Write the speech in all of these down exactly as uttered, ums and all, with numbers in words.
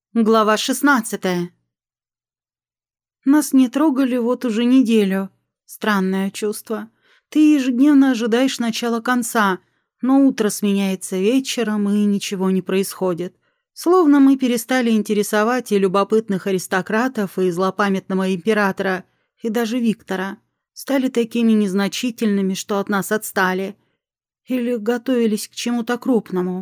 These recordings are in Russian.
Глава шестнадцатая. Нас не трогали вот уже неделю. Странное чувство. Ты ежедневно ожидаешь начала конца, но утро сменяется вечером, и ничего не происходит. Словно мы перестали интересовать и любопытных аристократов, и злопамятного императора, и даже Виктора. Стали такими незначительными, что от нас отстали. Или готовились к чему-то крупному.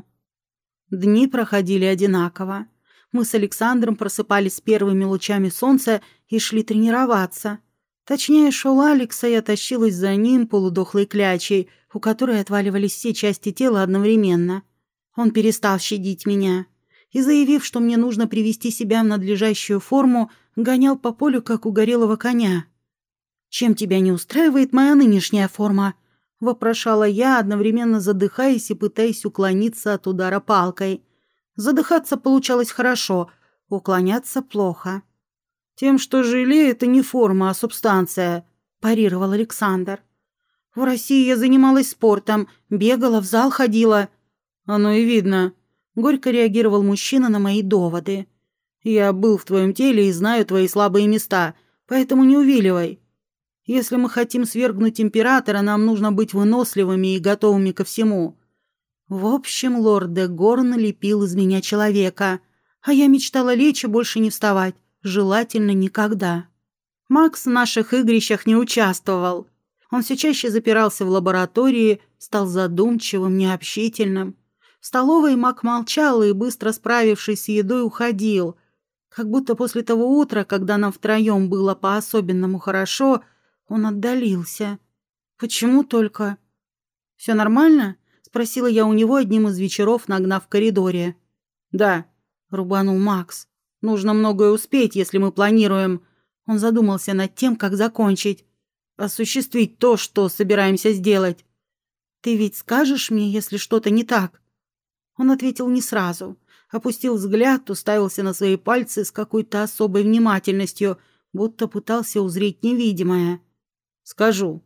Дни проходили одинаково. Мы с Александром просыпались с первыми лучами солнца и шли тренироваться. Точнее, шел Алекс, а я тащилась за ним полудохлой клячей, у которой отваливались все части тела одновременно. Он перестал щадить меня и, заявив, что мне нужно привести себя в надлежащую форму, гонял по полю, как угорелого коня. «Чем тебя не устраивает моя нынешняя форма?» — вопрошала я, одновременно задыхаясь и пытаясь уклониться от удара палкой. Задыхаться получалось хорошо, уклоняться плохо. «Тем, что желе, это не форма, а субстанция», – парировал Александр. «В России я занималась спортом, бегала, в зал ходила». «Оно и видно», – горько реагировал мужчина на мои доводы. «Я был в твоем теле и знаю твои слабые места, поэтому не увиливай. Если мы хотим свергнуть императора, нам нужно быть выносливыми и готовыми ко всему». В общем, лорд де Горн лепил из меня человека, а я мечтала лечь и больше не вставать, желательно никогда. Макс в наших игрищах не участвовал. Он все чаще запирался в лаборатории, стал задумчивым, необщительным. В столовой Мак молчал и, быстро справившись с едой, уходил. Как будто после того утра, когда нам втроем было по-особенному хорошо, он отдалился. Почему только? «Все нормально?» — спросила я у него одним из вечеров, нагнав в коридоре. «Да», — рубанул Макс. «Нужно многое успеть, если мы планируем...» Он задумался над тем, как закончить. «Осуществить то, что собираемся сделать». «Ты ведь скажешь мне, если что-то не так?» Он ответил не сразу. Опустил взгляд, уставился на свои пальцы с какой-то особой внимательностью, будто пытался узреть невидимое. «Скажу».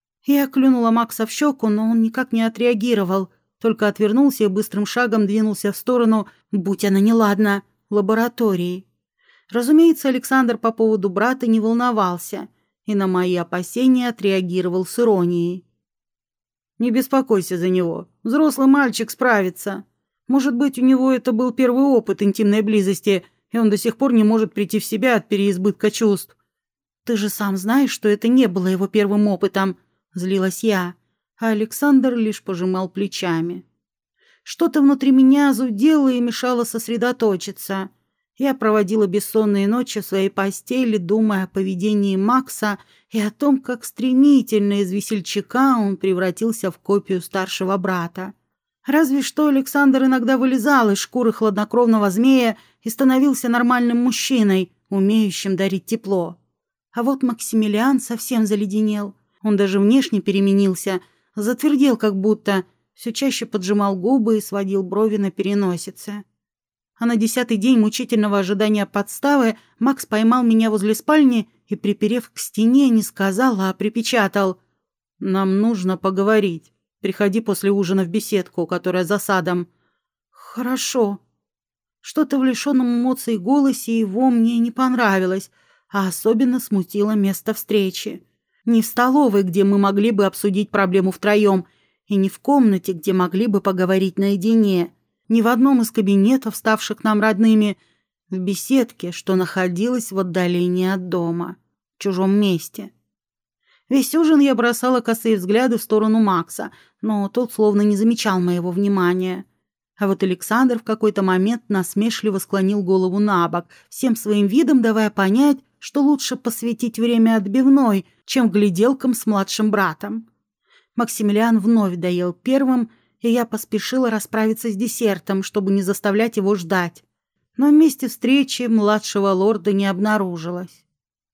Я клюнула Макса в щеку, но он никак не отреагировал, только отвернулся и быстрым шагом двинулся в сторону, будь она неладна, лаборатории. Разумеется, Александр по поводу брата не волновался и на мои опасения отреагировал с иронией. «Не беспокойся за него. Взрослый мальчик справится. Может быть, у него это был первый опыт интимной близости, и он до сих пор не может прийти в себя от переизбытка чувств». «Ты же сам знаешь, что это не было его первым опытом», — злилась я, а Александр лишь пожимал плечами. Что-то внутри меня зудело и мешало сосредоточиться. Я проводила бессонные ночи в своей постели, думая о поведении Макса и о том, как стремительно из весельчака он превратился в копию старшего брата. Разве что Александр иногда вылезал из шкуры хладнокровного змея и становился нормальным мужчиной, умеющим дарить тепло. А вот Максимилиан совсем заледенел. Он даже внешне переменился, затвердел как будто, все чаще поджимал губы и сводил брови на переносице. А на десятый день мучительного ожидания подставы Макс поймал меня возле спальни и, приперев к стене, не сказал, а припечатал: «Нам нужно поговорить. Приходи после ужина в беседку, которая за садом». «Хорошо». Что-то в лишенном эмоций голосе его мне не понравилось, а особенно смутило место встречи. Не в столовой, где мы могли бы обсудить проблему втроем, и не в комнате, где могли бы поговорить наедине, не в одном из кабинетов, ставших нам родными, в беседке, что находилась в отдалении от дома, в чужом месте. Весь ужин я бросала косые взгляды в сторону Макса, но тот словно не замечал моего внимания. А вот Александр в какой-то момент насмешливо склонил голову на бок, всем своим видом давая понять, что лучше посвятить время отбивной, чем гляделкам с младшим братом. Максимилиан вновь доел первым, и я поспешила расправиться с десертом, чтобы не заставлять его ждать. Но в месте встречи младшего лорда не обнаружилось.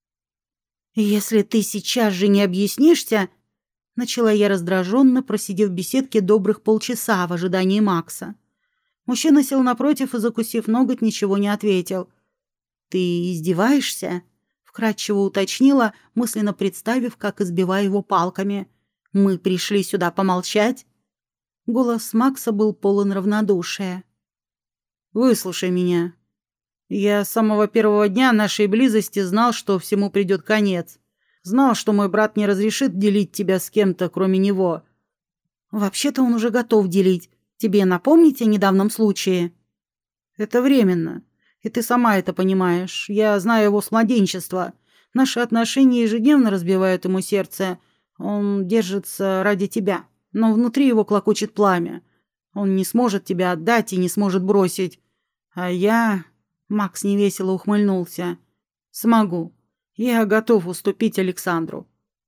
«Если ты сейчас же не объяснишься...» Начала я раздраженно, просидев в беседке добрых полчаса в ожидании Макса. Мужчина сел напротив и, закусив ноготь, ничего не ответил. «Ты издеваешься?» — вкратчиво уточнила, мысленно представив, как избиваю его палками. «Мы пришли сюда помолчать?» Голос Макса был полон равнодушия. «Выслушай меня. Я с самого первого дня нашей близости знал, что всему придет конец. Знал, что мой брат не разрешит делить тебя с кем-то, кроме него. Вообще-то он уже готов делить. Тебе напомнить о недавнем случае? Это временно. И ты сама это понимаешь. Я знаю его с младенчества. Наши отношения ежедневно разбивают ему сердце. Он держится ради тебя. Но внутри его клокочет пламя. Он не сможет тебя отдать и не сможет бросить. А я... Макс невесело ухмыльнулся. Смогу. Я готов уступить Александру.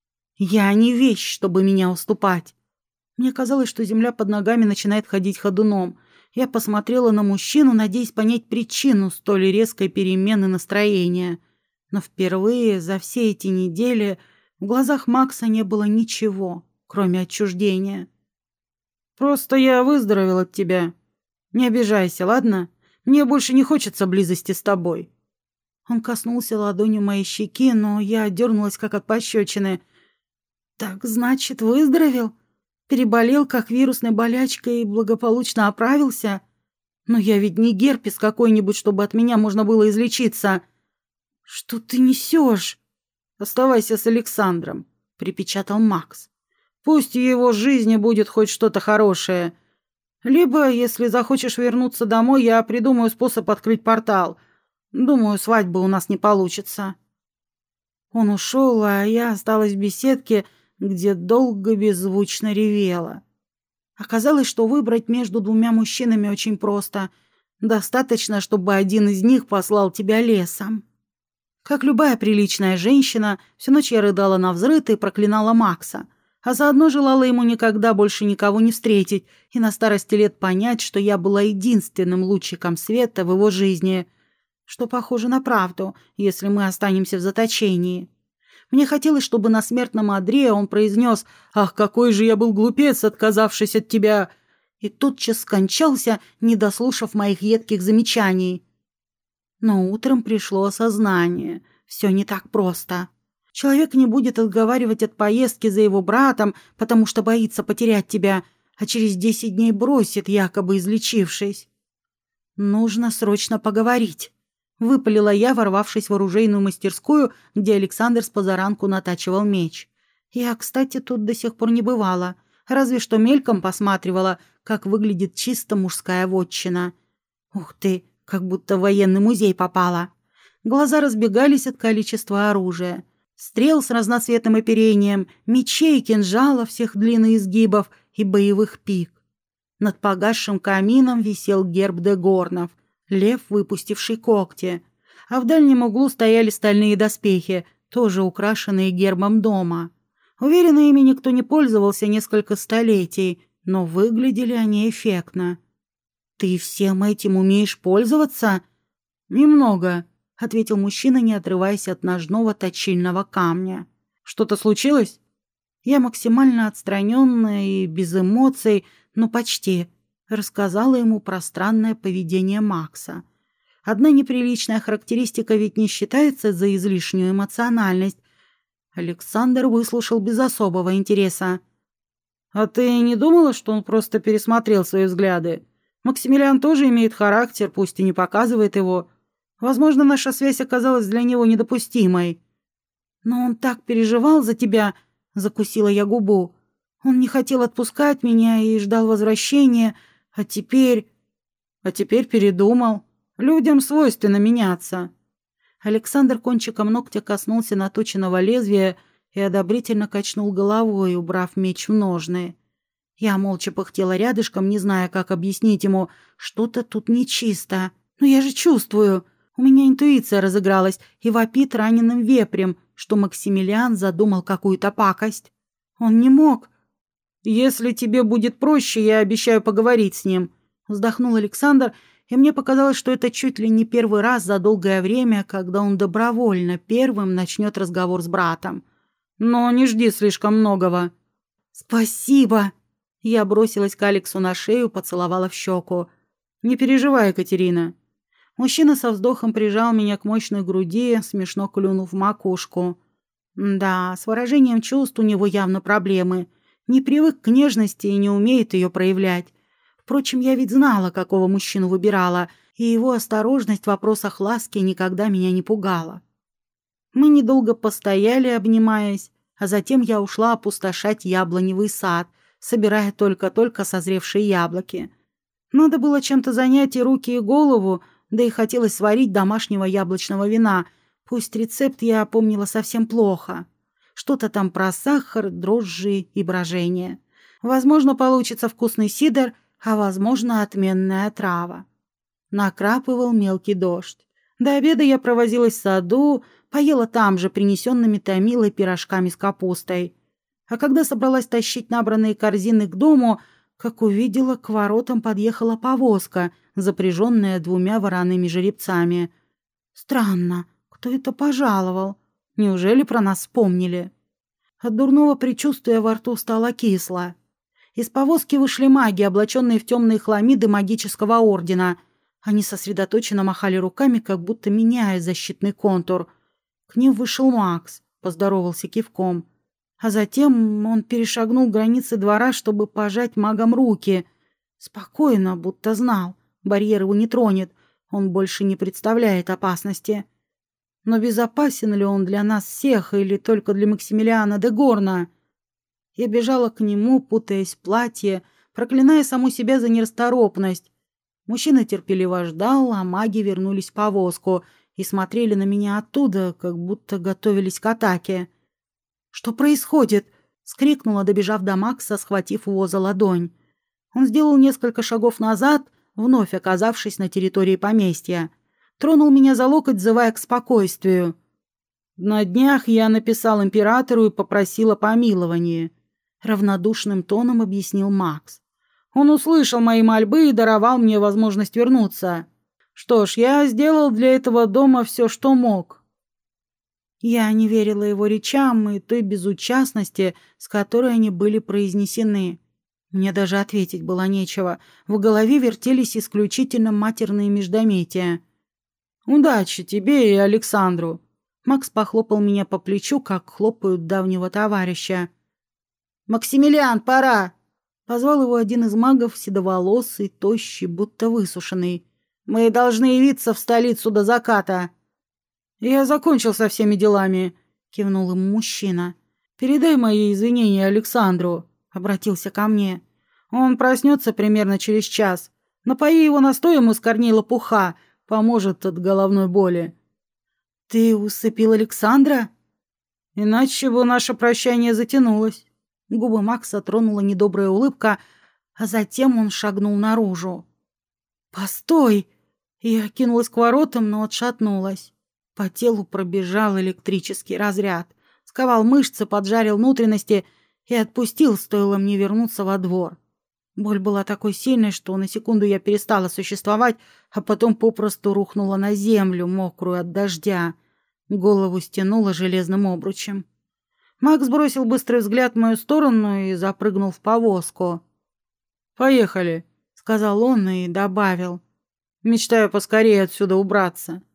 Я не вещь, чтобы меня уступать. Мне казалось, что земля под ногами начинает ходить ходуном. Я посмотрела на мужчину, надеясь понять причину столь резкой перемены настроения. Но впервые за все эти недели в глазах Макса не было ничего, кроме отчуждения. «Просто я выздоровел от тебя. Не обижайся, ладно? Мне больше не хочется близости с тобой». Он коснулся ладонью моей щеки, но я дернулась, как от пощечины. «Так, значит, выздоровел? Переболел, как вирусной болячкой, и благополучно оправился? Но я ведь не герпес какой-нибудь, чтобы от меня можно было излечиться. Что ты несешь?» «Оставайся с Александром», — припечатал Макс. «Пусть в его жизни будет хоть что-то хорошее. Либо, если захочешь вернуться домой, я придумаю способ открыть портал. Думаю, свадьбы у нас не получится». Он ушел, а я осталась в беседке, где долго беззвучно ревела. Оказалось, что выбрать между двумя мужчинами очень просто. Достаточно, чтобы один из них послал тебя лесом. Как любая приличная женщина, всю ночь я рыдала навзрыд и проклинала Макса, а заодно желала ему никогда больше никого не встретить и на старости лет понять, что я была единственным лучиком света в его жизни, что похоже на правду, если мы останемся в заточении. Мне хотелось, чтобы на смертном одре он произнес: «Ах, какой же я был глупец, отказавшись от тебя!» и тотчас скончался, не дослушав моих едких замечаний. Но утром пришло осознание. Все не так просто. Человек не будет отговаривать от поездки за его братом, потому что боится потерять тебя, а через десять дней бросит, якобы излечившись. «Нужно срочно поговорить», — выпалила я, ворвавшись в оружейную мастерскую, где Александр с позаранку натачивал меч. Я, кстати, тут до сих пор не бывала, разве что мельком посматривала, как выглядит чисто мужская вотчина. Ух ты, как будто в военный музей попала. Глаза разбегались от количества оружия. Стрел с разноцветным оперением, мечей, кинжалов всех длин и изгибов и боевых пик. Над погасшим камином висел герб де Горнов, лев, выпустивший когти, а в дальнем углу стояли стальные доспехи, тоже украшенные гербом дома. Уверена, ими никто не пользовался несколько столетий, но выглядели они эффектно. «Ты всем этим умеешь пользоваться?» «Немного», — ответил мужчина, не отрываясь от ножного точильного камня. «Что-то случилось?» Я максимально отстраненная и без эмоций, но почти, рассказала ему про странное поведение Макса. Одна неприличная характеристика ведь не считается за излишнюю эмоциональность. Александр выслушал без особого интереса. «А ты не думала, что он просто пересмотрел свои взгляды? Максимилиан тоже имеет характер, пусть и не показывает его. Возможно, наша связь оказалась для него недопустимой». «Но он так переживал за тебя», — закусила я губу. «Он не хотел отпускать меня и ждал возвращения, а теперь...» «А теперь передумал. Людям свойственно меняться». Александр кончиком ногтя коснулся наточенного лезвия и одобрительно качнул головой, убрав меч в ножны. Я молча пыхтела рядышком, не зная, как объяснить ему: что-то тут нечисто. Но я же чувствую. У меня интуиция разыгралась и вопит раненым вепрем, что Максимилиан задумал какую-то пакость. Он не мог. «Если тебе будет проще, я обещаю поговорить с ним», — вздохнул Александр, и мне показалось, что это чуть ли не первый раз за долгое время, когда он добровольно первым начнет разговор с братом. «Но не жди слишком многого». «Спасибо!» Я бросилась к Алексу на шею, поцеловала в щеку. «Не переживай, Екатерина». Мужчина со вздохом прижал меня к мощной груди, смешно клюнув в макушку. Да, с выражением чувств у него явно проблемы. Не привык к нежности и не умеет ее проявлять. Впрочем, я ведь знала, какого мужчину выбирала, и его осторожность в вопросах ласки никогда меня не пугала. Мы недолго постояли, обнимаясь, а затем я ушла опустошать яблоневый сад, собирая только-только созревшие яблоки. Надо было чем-то занять и руки, и голову, да и хотелось сварить домашнего яблочного вина, пусть рецепт я помнила совсем плохо. Что-то там про сахар, дрожжи и брожение. Возможно, получится вкусный сидр, а возможно, отменная отрава. Накрапывал мелкий дождь. До обеда я провозилась в саду, поела там же принесенными Томилой пирожками с капустой. А когда собралась тащить набранные корзины к дому, как увидела, к воротам подъехала повозка, запряженная двумя вороными жеребцами. Странно, кто это пожаловал? Неужели про нас вспомнили? От дурного предчувствия во рту стало кисло. Из повозки вышли маги, облаченные в темные хламиды магического ордена. Они сосредоточенно махали руками, как будто меняя защитный контур. К ним вышел Макс, поздоровался кивком. А затем он перешагнул границы двора, чтобы пожать магам руки. Спокойно, будто знал. Барьер его не тронет. Он больше не представляет опасности. Но безопасен ли он для нас всех или только для Максимилиана де Горна? Я бежала к нему, путаясь в платье, проклиная саму себя за нерасторопность. Мужчина терпеливо ждал, а маги вернулись в повозку и смотрели на меня оттуда, как будто готовились к атаке. «Что происходит?» — скрикнула, добежав до Макса, схватив его за ладонь. Он сделал несколько шагов назад, вновь оказавшись на территории поместья. Тронул меня за локоть, взывая к спокойствию. «На днях я написал императору и попросил о помиловании», — равнодушным тоном объяснил Макс. «Он услышал мои мольбы и даровал мне возможность вернуться. Что ж, я сделал для этого дома все, что мог». Я не верила его речам и той безучастности, с которой они были произнесены. Мне даже ответить было нечего. В голове вертелись исключительно матерные междометия. «Удачи тебе и Александру!» Макс похлопал меня по плечу, как хлопают давнего товарища. «Максимилиан, пора!» Позвал его один из магов, седоволосый, тощий, будто высушенный. «Мы должны явиться в столицу до заката!» «Я закончил со всеми делами», — кивнул ему мужчина. «Передай мои извинения Александру», — обратился ко мне. «Он проснется примерно через час. Напои его настоем из корней лопуха, поможет от головной боли». «Ты усыпил Александра?» «Иначе бы наше прощание затянулось». Губы Макса тронула недобрая улыбка, а затем он шагнул наружу. «Постой!» Я кинулась к воротам, но отшатнулась. По телу пробежал электрический разряд, сковал мышцы, поджарил внутренности и отпустил, стоило мне вернуться во двор. Боль была такой сильной, что на секунду я перестала существовать, а потом попросту рухнула на землю, мокрую от дождя. Голову стянуло железным обручем. Макс бросил быстрый взгляд в мою сторону и запрыгнул в повозку. «Поехали», — сказал он и добавил. «Мечтаю поскорее отсюда убраться».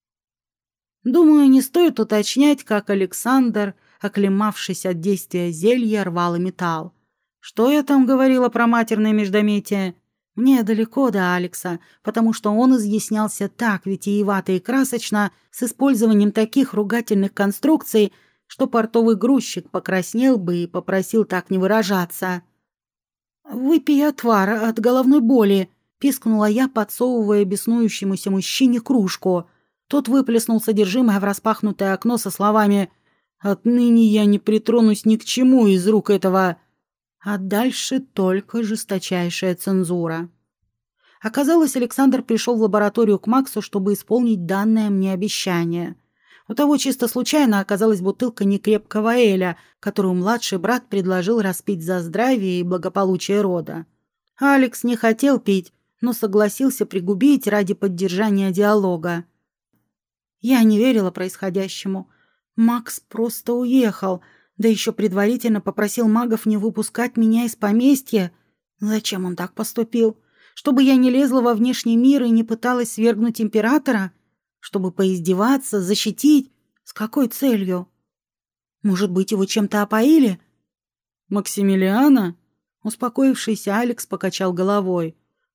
Думаю, не стоит уточнять, как Александр, оклемавшись от действия зелья, рвал и металл. Что я там говорила про матерное междометие? Мне далеко до Алекса, потому что он изъяснялся так витиевато и красочно, с использованием таких ругательных конструкций, что портовый грузчик покраснел бы и попросил так не выражаться. «Выпей отвар от головной боли», — пискнула я, подсовывая беснующемуся мужчине кружку. Тот выплеснул содержимое в распахнутое окно со словами «Отныне я не притронусь ни к чему из рук этого». А дальше только жесточайшая цензура. Оказалось, Александр пришел в лабораторию к Максу, чтобы исполнить данное мне обещание. У того чисто случайно оказалась бутылка некрепкого эля, которую младший брат предложил распить за здравие и благополучие рода. Алекс не хотел пить, но согласился пригубить ради поддержания диалога. Я не верила происходящему. Макс просто уехал, да еще предварительно попросил магов не выпускать меня из поместья. Зачем он так поступил? Чтобы я не лезла во внешний мир и не пыталась свергнуть императора? Чтобы поиздеваться, защитить? С какой целью? Может быть, его чем-то опоили? «Максимилиана?» Успокоившийся Алекс покачал головой.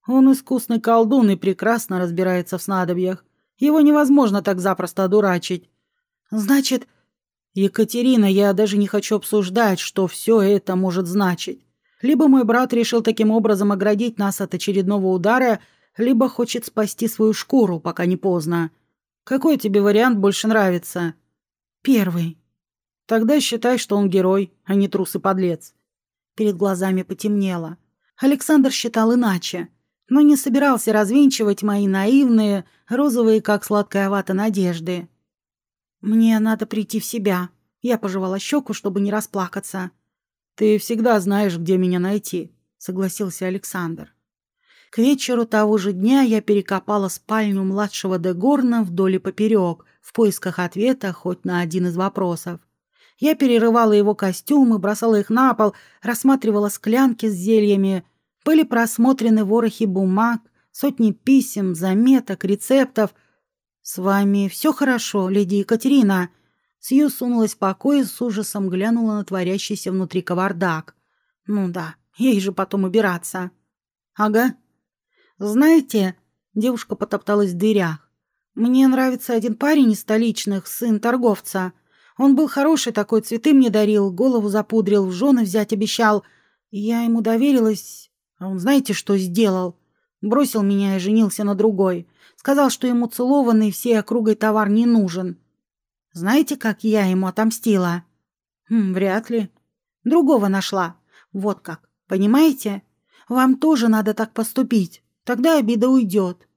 Он искусный колдун и прекрасно разбирается в снадобьях. Его невозможно так запросто одурачить. Значит, Екатерина, я даже не хочу обсуждать, что все это может значить. Либо мой брат решил таким образом оградить нас от очередного удара, либо хочет спасти свою шкуру, пока не поздно. Какой тебе вариант больше нравится? Первый. Тогда считай, что он герой, а не трус и подлец. Перед глазами потемнело. Александр считал иначе, но не собирался развенчивать мои наивные, розовые, как сладкая вата, надежды. «Мне надо прийти в себя». Я пожевала щеку, чтобы не расплакаться. «Ты всегда знаешь, где меня найти», — согласился Александр. К вечеру того же дня я перекопала спальню младшего де Горна вдоль и поперек, в поисках ответа хоть на один из вопросов. Я перерывала его костюмы, бросала их на пол, рассматривала склянки с зельями. Были просмотрены ворохи бумаг, сотни писем, заметок, рецептов. «С вами все хорошо, леди Екатерина?» Сью сунулась в покой и с ужасом глянула на творящийся внутри кавардак. «Ну да, ей же потом убираться». «Ага». «Знаете...» — девушка потопталась в дырях. «Мне нравится один парень из столичных, сын торговца. Он был хороший такой, цветы мне дарил, голову запудрил, в жены взять обещал. Я ему доверилась, а он знаете, что сделал? Бросил меня и женился на другой. Сказал, что ему целованный всей округой товар не нужен. Знаете, как я ему отомстила?» Хм, «Вряд ли. Другого нашла. Вот как. Понимаете? Вам тоже надо так поступить. Тогда обида уйдет».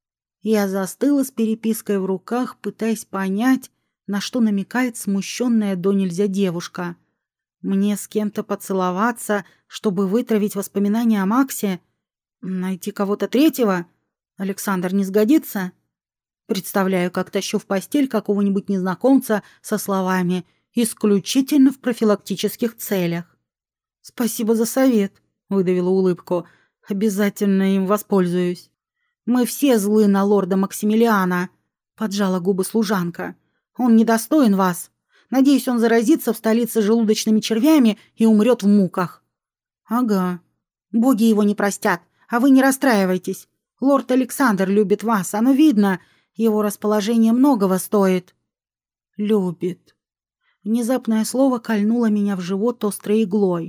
Я застыла с перепиской в руках, пытаясь понять, на что намекает смущенная до нельзя девушка. Мне с кем-то поцеловаться, чтобы вытравить воспоминания о Максе? Найти кого-то третьего? Александр не сгодится? Представляю, как тащу в постель какого-нибудь незнакомца со словами «исключительно в профилактических целях». «Спасибо за совет», — выдавила улыбку. «Обязательно им воспользуюсь». «Мы все злы на лорда Максимилиана», — поджала губы служанка. «Он недостоин вас. Надеюсь, он заразится в столице желудочными червями и умрет в муках». «Ага. Боги его не простят, а вы не расстраивайтесь. Лорд Александр любит вас, оно видно. Его расположение многого стоит». «Любит». Внезапное слово кольнуло меня в живот острой иглой.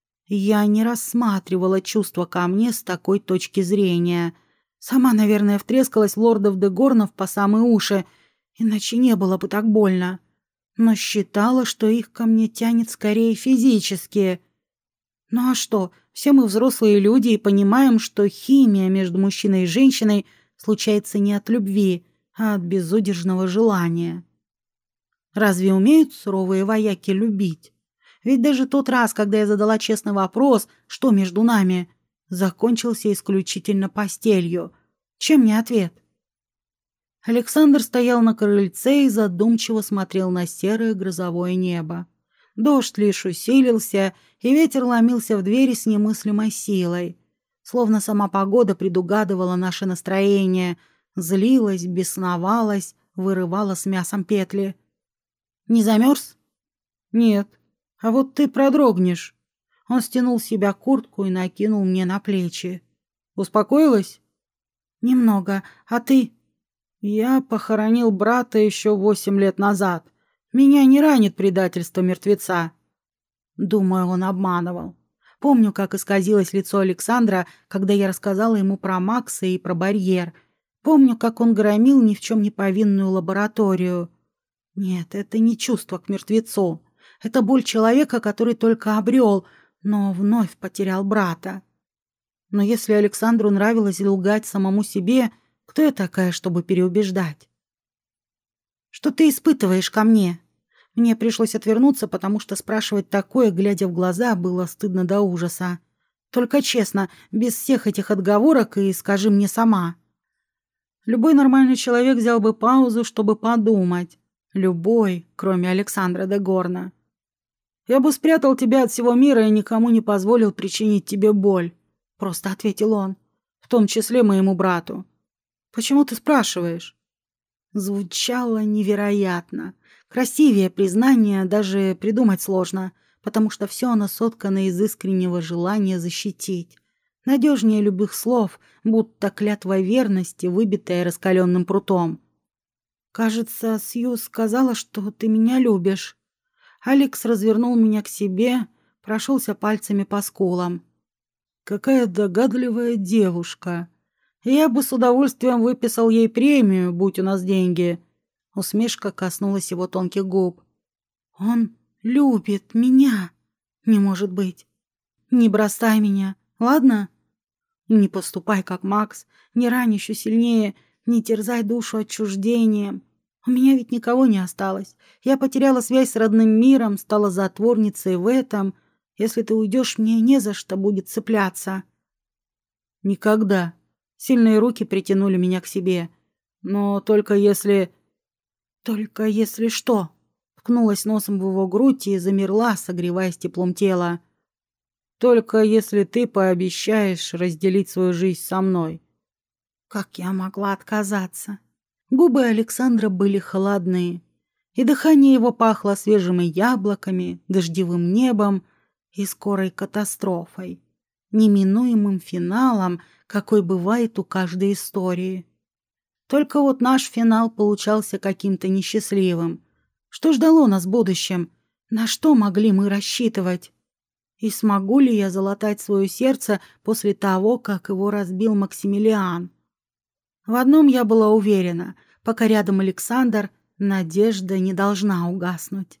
Я не рассматривала чувства ко мне с такой точки зрения. Сама, наверное, втрескалась в лордов де Горнов по самые уши, иначе не было бы так больно. Но считала, что их ко мне тянет скорее физически. Ну а что, все мы взрослые люди и понимаем, что химия между мужчиной и женщиной случается не от любви, а от безудержного желания. Разве умеют суровые вояки любить? Ведь даже тот раз, когда я задала честный вопрос, что между нами, закончился исключительно постелью. Чем не ответ? Александр стоял на крыльце и задумчиво смотрел на серое грозовое небо. Дождь лишь усилился, и ветер ломился в двери с немыслимой силой. Словно сама погода предугадывала наше настроение, злилась, бесновалась, вырывала с мясом петли. «Не замерз?» «Нет. А вот ты продрогнешь». Он стянул с себя куртку и накинул мне на плечи. «Успокоилась?» «Немного. А ты?» «Я похоронил брата еще восемь лет назад. Меня не ранит предательство мертвеца». Думаю, он обманывал. Помню, как исказилось лицо Александра, когда я рассказала ему про Макса и про барьер. Помню, как он громил ни в чем не повинную лабораторию. Нет, это не чувство к мертвецу. Это боль человека, который только обрел, но вновь потерял брата. Но если Александру нравилось лгать самому себе, кто я такая, чтобы переубеждать? «Что ты испытываешь ко мне?» Мне пришлось отвернуться, потому что спрашивать такое, глядя в глаза, было стыдно до ужаса. «Только честно, без всех этих отговорок, и скажи мне сама». Любой нормальный человек взял бы паузу, чтобы подумать. Любой, кроме Александра де Горна. «Я бы спрятал тебя от всего мира и никому не позволил причинить тебе боль», — просто ответил он, «в том числе моему брату». «Почему ты спрашиваешь?» Звучало невероятно. Красивее признание даже придумать сложно, потому что все оно соткано из искреннего желания защитить. Надежнее любых слов, будто клятва верности, выбитая раскаленным прутом. «Кажется, Сью сказала, что ты меня любишь». Алекс развернул меня к себе, прошелся пальцами по скулам. «Какая догадливая девушка! Я бы с удовольствием выписал ей премию, будь у нас деньги». Усмешка коснулась его тонких губ. «Он любит меня. Не может быть. Не бросай меня, ладно? Не поступай, как Макс, не рань еще сильнее, не терзай душу отчуждением. У меня ведь никого не осталось. Я потеряла связь с родным миром, стала затворницей в этом. Если ты уйдешь, мне не за что будет цепляться». «Никогда». Сильные руки притянули меня к себе. «Но только если...» «Только если что?» Ткнулась носом в его грудь и замерла, согреваясь теплом тела. «Только если ты пообещаешь разделить свою жизнь со мной». Как я могла отказаться? Губы Александра были холодные, и дыхание его пахло свежими яблоками, дождевым небом и скорой катастрофой, неминуемым финалом, какой бывает у каждой истории. Только вот наш финал получался каким-то несчастливым. Что ждало нас в будущем? На что могли мы рассчитывать? И смогу ли я залатать свое сердце после того, как его разбил Максимилиан? В одном я была уверена: пока рядом Александр, надежда не должна угаснуть.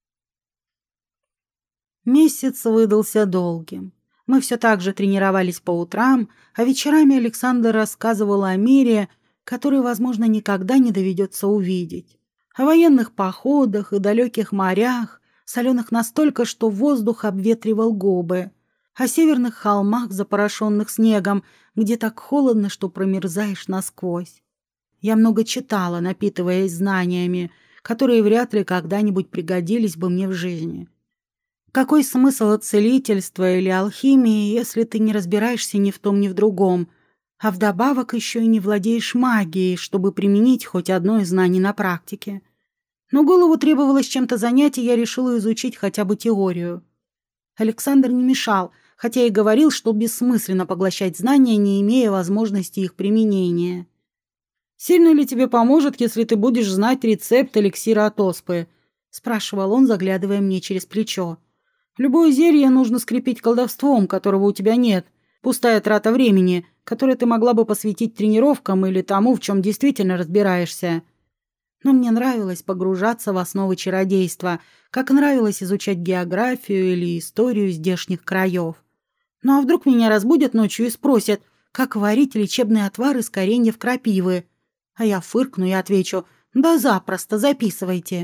Месяц выдался долгим. Мы все так же тренировались по утрам, а вечерами Александр рассказывал о мире, который, возможно, никогда не доведется увидеть. О военных походах и далеких морях, соленых настолько, что воздух обветривал губы. О северных холмах, запорошенных снегом, где так холодно, что промерзаешь насквозь. Я много читала, напитываясь знаниями, которые вряд ли когда-нибудь пригодились бы мне в жизни. Какой смысл от целительства или алхимии, если ты не разбираешься ни в том, ни в другом, а вдобавок еще и не владеешь магией, чтобы применить хоть одно из знаний на практике? Но голову требовалось чем-то занять, и я решила изучить хотя бы теорию. Александр не мешал, хотя и говорил, что бессмысленно поглощать знания, не имея возможности их применения. «Сильно ли тебе поможет, если ты будешь знать рецепт эликсира от оспы?» — спрашивал он, заглядывая мне через плечо. «Любое зелье нужно скрепить колдовством, которого у тебя нет. Пустая трата времени, которую ты могла бы посвятить тренировкам или тому, в чем действительно разбираешься». Но мне нравилось погружаться в основы чародейства, как нравилось изучать географию или историю здешних краев. Ну а вдруг меня разбудят ночью и спросят, как варить лечебный отвар из кореньев крапивы? А я фыркну и отвечу: «Да запросто, записывайте».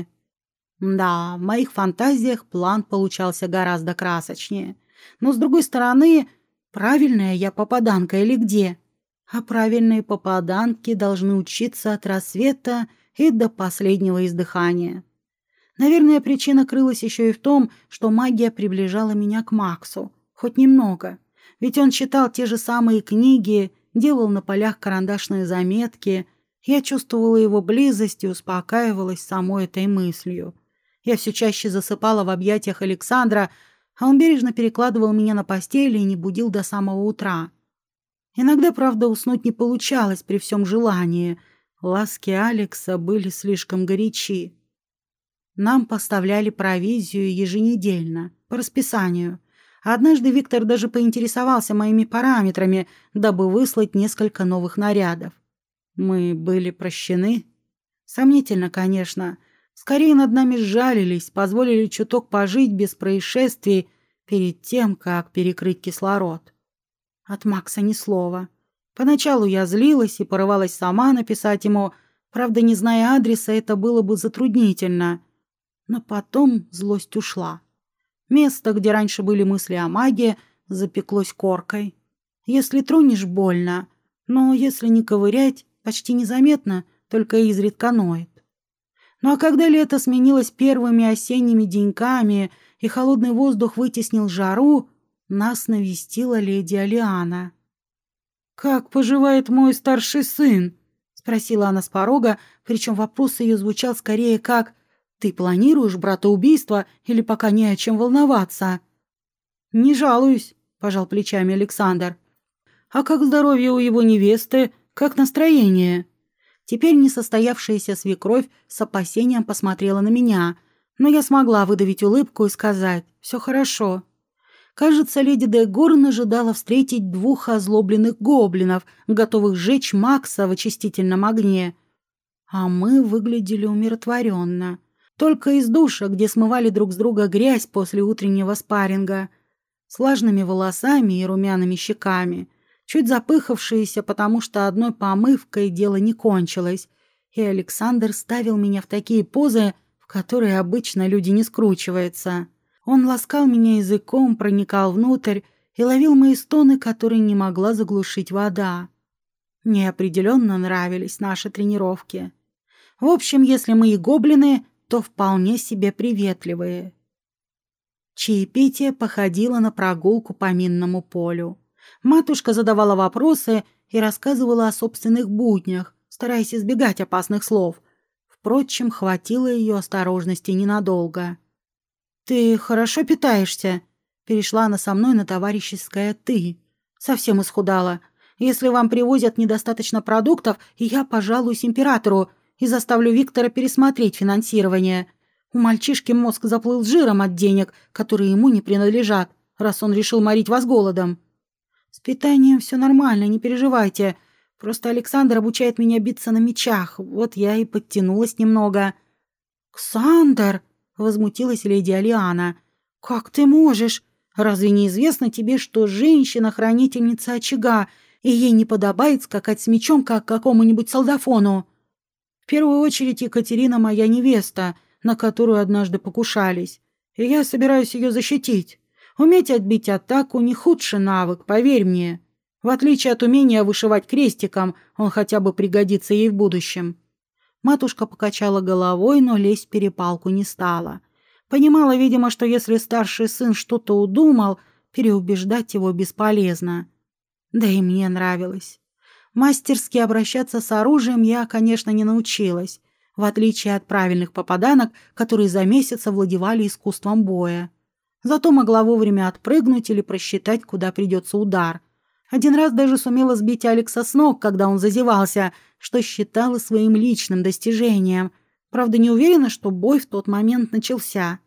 Да, в моих фантазиях план получался гораздо красочнее. Но, с другой стороны, правильная я попаданка или где? А правильные попаданки должны учиться от рассвета и до последнего издыхания. Наверное, причина крылась еще и в том, что магия приближала меня к Максу. Хоть немного. Ведь он читал те же самые книги, делал на полях карандашные заметки. Я чувствовала его близость и успокаивалась самой этой мыслью. Я все чаще засыпала в объятиях Александра, а он бережно перекладывал меня на постель и не будил до самого утра. Иногда, правда, уснуть не получалось при всем желании. Ласки Алекса были слишком горячи. Нам поставляли провизию еженедельно, по расписанию. Однажды Виктор даже поинтересовался моими параметрами, дабы выслать несколько новых нарядов. Мы были прощены? Сомнительно, конечно. Скорее над нами сжалились, позволили чуток пожить без происшествий перед тем, как перекрыть кислород. От Макса ни слова. Поначалу я злилась и порывалась сама написать ему, правда, не зная адреса, это было бы затруднительно. Но потом злость ушла. Место, где раньше были мысли о магии, запеклось коркой. Если тронешь, больно, но если не ковырять, почти незаметно, только изредка ноет. Ну а когда лето сменилось первыми осенними деньками и холодный воздух вытеснил жару, нас навестила леди Алиана. «Как поживает мой старший сын?» — спросила она с порога, причем вопрос ее звучал скорее как: «Ты планируешь братоубийство или пока не о чем волноваться?» «Не жалуюсь», — пожал плечами Александр. А как здоровье у его невесты? Как настроение?» Теперь несостоявшаяся свекровь с опасением посмотрела на меня, но я смогла выдавить улыбку и сказать: «Все хорошо». Кажется, леди де Горн ожидала встретить двух озлобленных гоблинов, готовых сжечь Макса в очистительном огне. А мы выглядели умиротворенно. Только из душа, где смывали друг с друга грязь после утреннего спарринга, с влажными волосами и румяными щеками, чуть запыхавшиеся, потому что одной помывкой дело не кончилось, и Александр ставил меня в такие позы, в которые обычно люди не скручиваются. Он ласкал меня языком, проникал внутрь и ловил мои стоны, которые не могла заглушить вода. Мне определенно нравились наши тренировки. В общем, если мы и гоблины, то вполне себе приветливые. Чаепитие походило на прогулку по минному полю. Матушка задавала вопросы и рассказывала о собственных буднях, стараясь избегать опасных слов. Впрочем, хватило ее осторожности ненадолго. «Ты хорошо питаешься?» Перешла она со мной на товарищеское «ты». «Совсем исхудала. Если вам привозят недостаточно продуктов, я пожалуюсь императору и заставлю Виктора пересмотреть финансирование. У мальчишки мозг заплыл жиром от денег, которые ему не принадлежат, раз он решил морить вас голодом». «С питанием все нормально, не переживайте. Просто Александр обучает меня биться на мечах. Вот я и подтянулась немного». «Ксандр!» — возмутилась леди Алиана. «Как ты можешь? Разве не известно тебе, что женщина — хранительница очага, и ей не подобает скакать с мечом, как какому-нибудь солдафону? В первую очередь Екатерина моя невеста, на которую однажды покушались, и я собираюсь ее защитить. Уметь отбить атаку — не худший навык, поверь мне. В отличие от умения вышивать крестиком, он хотя бы пригодится ей в будущем». Матушка покачала головой, но лезть в перепалку не стала. Понимала, видимо, что если старший сын что-то удумал, переубеждать его бесполезно. Да и мне нравилось. Мастерски обращаться с оружием я, конечно, не научилась, в отличие от правильных попаданок, которые за месяц овладевали искусством боя. Зато могла вовремя отпрыгнуть или просчитать, куда придется удар. Один раз даже сумела сбить Алекса с ног, когда он зазевался, что считала своим личным достижением. Правда, не уверена, что бой в тот момент начался.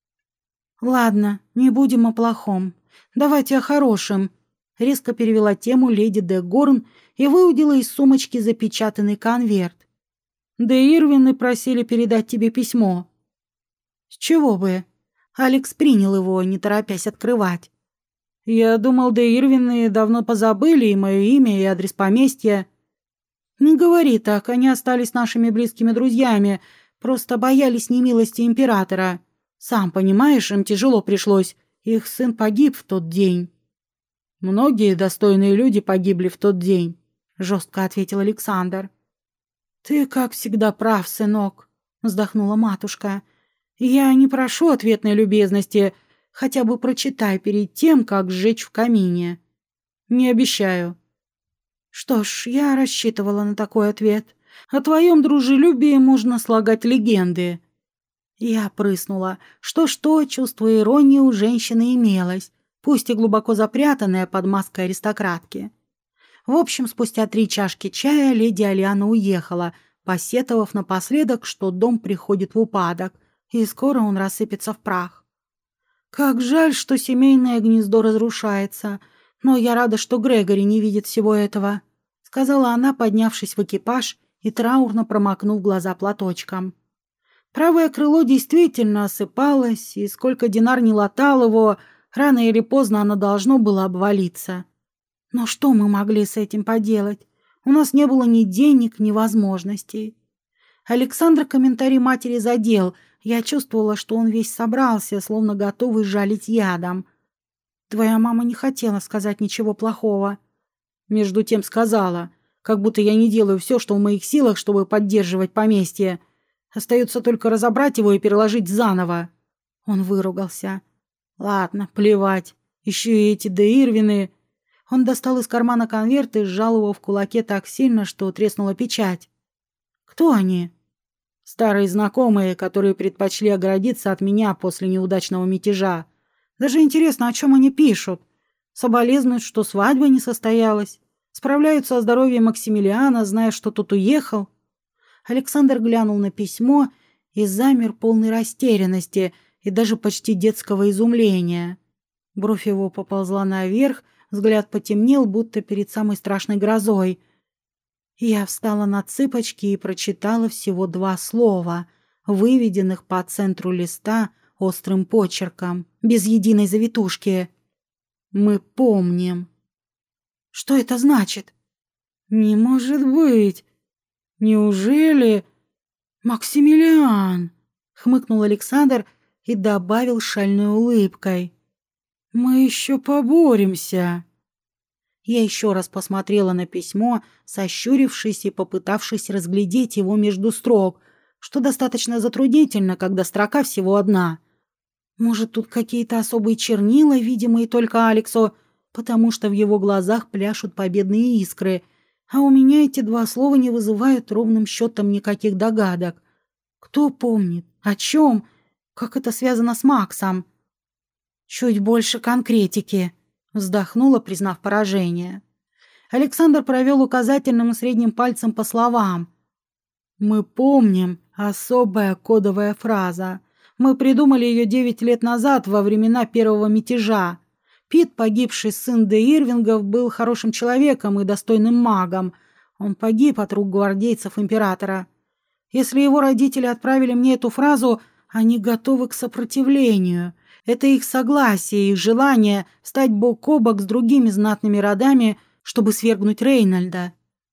«Ладно, не будем о плохом. Давайте о хорошем», — резко перевела тему леди де Горн и выудила из сумочки запечатанный конверт. «Де Ирвины просили передать тебе письмо». «С чего бы?» Алекс принял его, не торопясь открывать. «Я думал, де Ирвины давно позабыли и мое имя, и адрес поместья». «Не говори так, они остались нашими близкими друзьями, просто боялись немилости императора. Сам понимаешь, им тяжело пришлось, их сын погиб в тот день». «Многие достойные люди погибли в тот день», — жестко ответил Александр. «Ты, как всегда, прав, сынок», — вздохнула матушка. «Я не прошу ответной любезности, хотя бы прочитай перед тем, как сжечь в камине». «Не обещаю». «Что ж, я рассчитывала на такой ответ. О твоем дружелюбии можно слагать легенды». Я прыснула. Что-что, чувство иронии у женщины имелось, пусть и глубоко запрятанное под маской аристократки. В общем, спустя три чашки чая леди Алиана уехала, посетовав напоследок, что дом приходит в упадок, и скоро он рассыпется в прах. «Как жаль, что семейное гнездо разрушается, но я рада, что Грегори не видит всего этого», — сказала она, поднявшись в экипаж и траурно промокнув глаза платочком. Правое крыло действительно осыпалось, и сколько Динар не латал его, рано или поздно оно должно было обвалиться. Но что мы могли с этим поделать? У нас не было ни денег, ни возможностей. Александр комментарий матери задел. Я чувствовала, что он весь собрался, словно готовый жалить ядом. «Твоя мама не хотела сказать ничего плохого». Между тем сказала, как будто я не делаю все, что в моих силах, чтобы поддерживать поместье. Остается только разобрать его и переложить заново. Он выругался. «Ладно, плевать. Еще и эти де Ирвины». Он достал из кармана конверт и сжал его в кулаке так сильно, что треснула печать. «Кто они?» «Старые знакомые, которые предпочли оградиться от меня после неудачного мятежа. Даже интересно, о чем они пишут. Соболезнуют, что свадьба не состоялась. Справляются о здоровье Максимилиана, зная, что тот уехал. Александр глянул на письмо и замер полной растерянности и даже почти детского изумления. Бровь его поползла наверх, взгляд потемнел, будто перед самой страшной грозой. Я встала на цыпочки и прочитала всего два слова, выведенных по центру листа острым почерком, без единой завитушки. «Мы помним». Что это значит? Не может быть. Неужели... Максимилиан, хмыкнул Александр и добавил шальной улыбкой. Мы еще поборемся. Я еще раз посмотрела на письмо, сощурившись и попытавшись разглядеть его между строк, что достаточно затруднительно, когда строка всего одна. Может, тут какие-то особые чернила, видимые только Алексу, потому что в его глазах пляшут победные искры, а у меня эти два слова не вызывают ровным счетом никаких догадок. Кто помнит? О чем? Как это связано с Максом? Чуть больше конкретики, вздохнула, признав поражение. Александр провел указательным и средним пальцем по словам. «Мы помним» — особая кодовая фраза. Мы придумали ее девять лет назад, во времена первого мятежа. Пит, погибший сын де Ирвингов, был хорошим человеком и достойным магом. Он погиб от рук гвардейцев императора. Если его родители отправили мне эту фразу, они готовы к сопротивлению. Это их согласие, их желание стать бок о бок с другими знатными родами, чтобы свергнуть Рейнольда.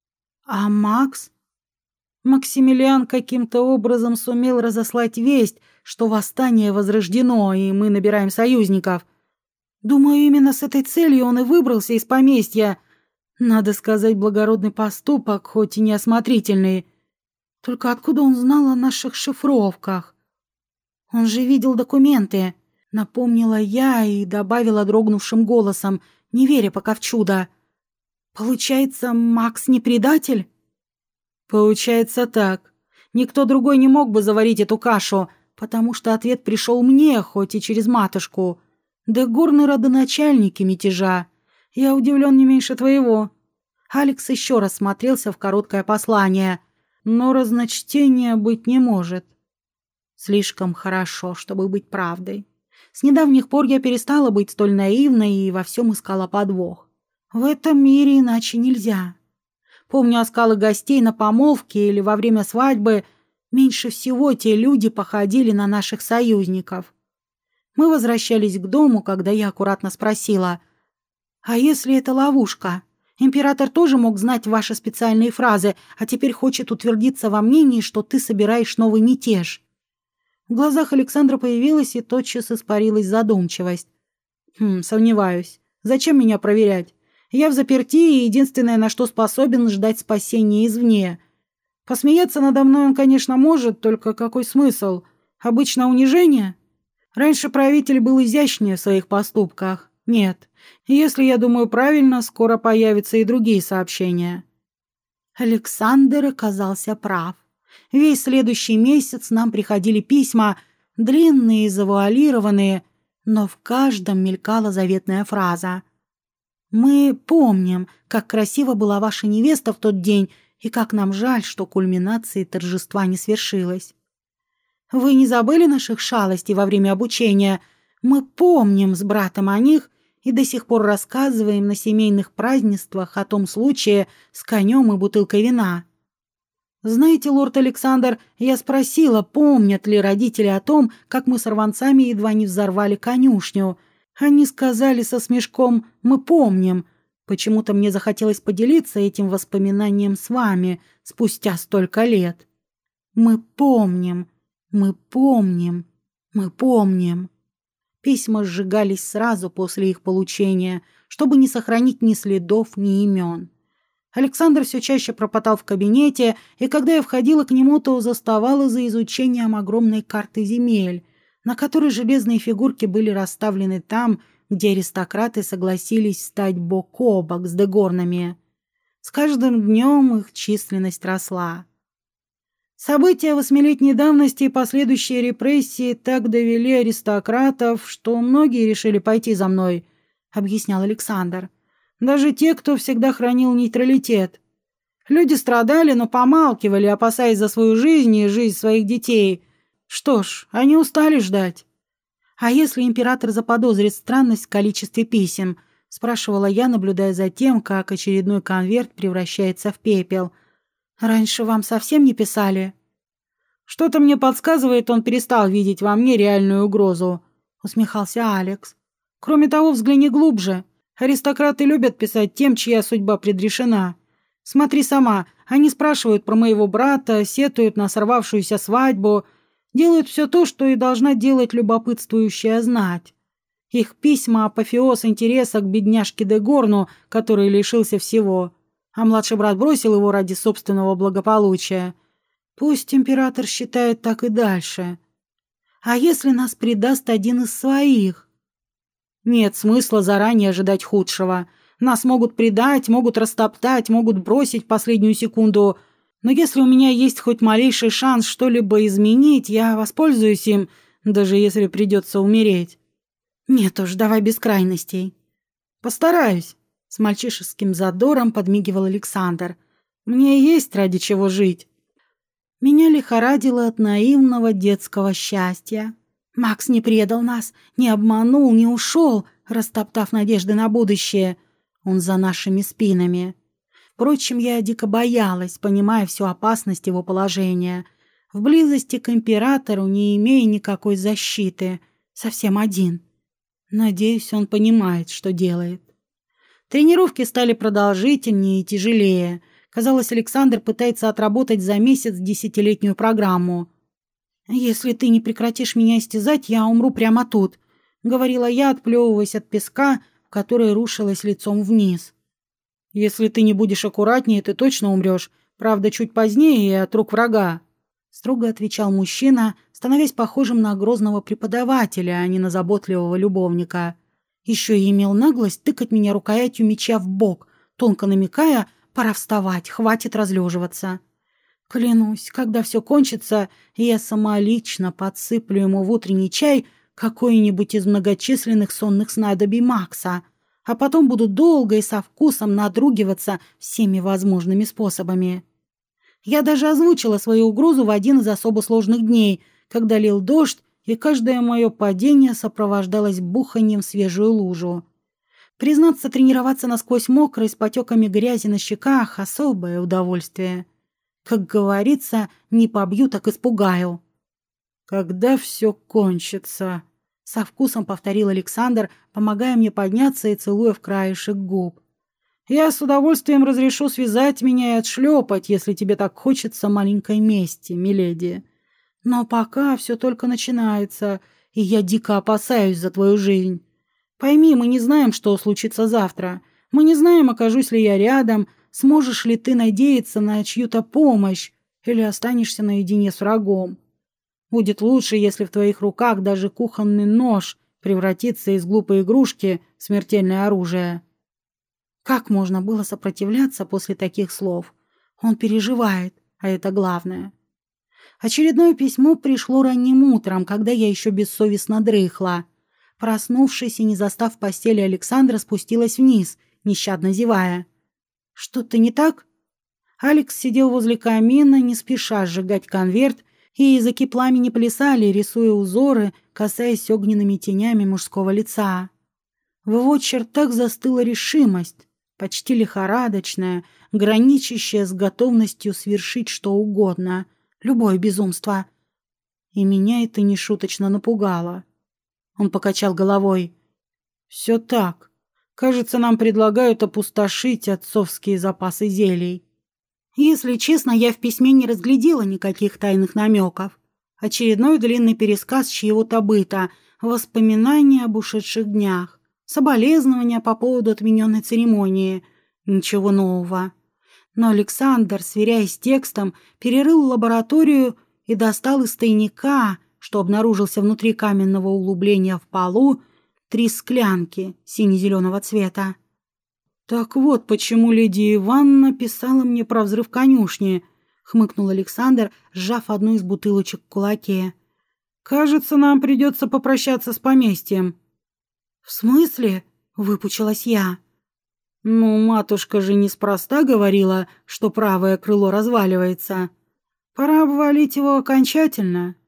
А Макс? Максимилиан каким-то образом сумел разослать весть, что восстание возрождено, и мы набираем союзников. Думаю, именно с этой целью он и выбрался из поместья. Надо сказать, благородный поступок, хоть и неосмотрительный. Только откуда он знал о наших шифровках? Он же видел документы, напомнила я и добавила дрогнувшим голосом, не веря пока в чудо. Получается, Макс не предатель? Получается так. Никто другой не мог бы заварить эту кашу, потому что ответ пришел мне, хоть и через матушку. Да горные родоначальники мятежа. Я удивлен не меньше твоего. Алекс еще раз смотрелся в короткое послание. Но разночтения быть не может. Слишком хорошо, чтобы быть правдой. С недавних пор я перестала быть столь наивной и во всем искала подвох. В этом мире иначе нельзя. Помню оскалы гостей на помолвке или во время свадьбы. Меньше всего те люди походили на наших союзников. Мы возвращались к дому, когда я аккуратно спросила: «А если это ловушка? Император тоже мог знать ваши специальные фразы, а теперь хочет утвердиться во мнении, что ты собираешь новый мятеж». В глазах Александра появилась и тотчас испарилась задумчивость. «Хм, сомневаюсь. Зачем меня проверять? Я в заперти, и единственное, на что способен, ждать спасения извне. Посмеяться надо мной он, конечно, может, только какой смысл? Обычно унижение? Раньше правитель был изящнее в своих поступках. Нет, если я думаю правильно, скоро появятся и другие сообщения». Александр оказался прав. Весь следующий месяц нам приходили письма, длинные и завуалированные, но в каждом мелькала заветная фраза. «Мы помним, как красиво была ваша невеста в тот день, и как нам жаль, что кульминацией торжества не свершилось. Вы не забыли наших шалостей во время обучения? Мы помним с братом о них и до сих пор рассказываем на семейных празднествах о том случае с конем и бутылкой вина. Знаете, лорд Александр, я спросила, помнят ли родители о том, как мы с рванцами едва не взорвали конюшню. Они сказали со смешком: «Мы помним». Почему-то мне захотелось поделиться этим воспоминанием с вами спустя столько лет. Мы помним, мы помним, мы помним. Письма сжигались сразу после их получения, чтобы не сохранить ни следов, ни имен. Александр все чаще пропадал в кабинете, и когда я входила к нему, то заставала за изучением огромной карты земель, на которой железные фигурки были расставлены там, где аристократы согласились стать бок о бок с дегорнами. С каждым днем их численность росла. События восьмилетней давности и последующие репрессии так довели аристократов, что многие решили пойти за мной. объяснял Александр. «Даже те, кто всегда хранил нейтралитет. Люди страдали, но помалкивали, опасаясь за свою жизнь и жизнь своих детей. Что ж, они устали ждать». «А если император заподозрит странность в количестве писем?» — спрашивала я, наблюдая за тем, как очередной конверт превращается в пепел. «Раньше вам совсем не писали?» «Что-то мне подсказывает, он перестал видеть во мне реальную угрозу», — усмехался Алекс. «Кроме того, взгляни глубже. Аристократы любят писать тем, чья судьба предрешена. Смотри сама, они спрашивают про моего брата, сетуют на сорвавшуюся свадьбу, делают все то, что и должна делать любопытствующая знать. Их письма — апофеоз интереса к бедняжке де Горну, который лишился всего, а младший брат бросил его ради собственного благополучия. Пусть император считает так и дальше. А если нас предаст один из своих? Нет смысла заранее ожидать худшего. Нас могут предать, могут растоптать, могут бросить в последнюю секунду. Но если у меня есть хоть малейший шанс что-либо изменить, я воспользуюсь им, даже если придется умереть. Нет уж, давай без крайностей. Постараюсь. С мальчишеским задором подмигивал Александр. Мне есть ради чего жить. Меня лихорадило от наивного детского счастья. Макс не предал нас, не обманул, не ушел, растоптав надежды на будущее. Он за нашими спинами. Впрочем, я дико боялась, понимая всю опасность его положения. В близости к императору, не имея никакой защиты, совсем один. Надеюсь, он понимает, что делает. Тренировки стали продолжительнее и тяжелее. Казалось, Александр пытается отработать за месяц десятилетнюю программу. «Если ты не прекратишь меня истязать, я умру прямо тут», — говорила я, отплевываясь от песка, в который рушилась лицом вниз. «Если ты не будешь аккуратнее, ты точно умрешь. Правда, чуть позднее и от рук врага», — строго отвечал мужчина, становясь похожим на грозного преподавателя, а не на заботливого любовника. Еще и имел наглость тыкать меня рукоятью меча в бок, тонко намекая: «Пора вставать, хватит разлеживаться». Клянусь, когда все кончится, я сама лично подсыплю ему в утренний чай какой-нибудь из многочисленных сонных снадобий Макса, а потом буду долго и со вкусом надругиваться всеми возможными способами. Я даже озвучила свою угрозу в один из особо сложных дней, когда лил дождь, и каждое мое падение сопровождалось буханием в свежую лужу. Признаться, тренироваться насквозь мокрой с потеками грязи на щеках — особое удовольствие. Как говорится, не побью, так испугаю. «Когда все кончится», — со вкусом повторил Александр, помогая мне подняться и целуя в краешек губ. «Я с удовольствием разрешу связать меня и отшлепать, если тебе так хочется маленькой мести, миледи. Но пока все только начинается, и я дико опасаюсь за твою жизнь. Пойми, мы не знаем, что случится завтра. Мы не знаем, окажусь ли я рядом, сможешь ли ты надеяться на чью-то помощь или останешься наедине с врагом. Будет лучше, если в твоих руках даже кухонный нож превратится из глупой игрушки в смертельное оружие». Как можно было сопротивляться после таких слов? Он переживает, а это главное. Очередное письмо пришло ранним утром, когда я еще бессовестно дрыхла. Проснувшись и не застав в постели Александра, спустилась вниз, нещадно зевая. «Что-то не так?» Алекс сидел возле камина, не спеша сжигать конверт, и языки пламени плясали, рисуя узоры, касаясь огненными тенями мужского лица. В его чертах застыла решимость, почти лихорадочная, граничащая с готовностью свершить что угодно, любое безумство. И меня это нешуточно напугало. Он покачал головой. «Все так. Кажется, нам предлагают опустошить отцовские запасы зелий». Если честно, я в письме не разглядела никаких тайных намеков. Очередной длинный пересказ чьего-то быта, воспоминания об ушедших днях, соболезнования по поводу отмененной церемонии. Ничего нового. Но Александр, сверяясь с текстом, перерыл лабораторию и достал из тайника, что обнаружился внутри каменного углубления в полу, три склянки сине-зеленого цвета. «Так вот, почему леди Ивановна писала мне про взрыв конюшни», — хмыкнул Александр, сжав одну из бутылочек в кулаке. «Кажется, нам придется попрощаться с поместьем». «В смысле?» Выпучилась я. Ну, матушка же неспроста говорила, что правое крыло разваливается. Пора обвалить его окончательно.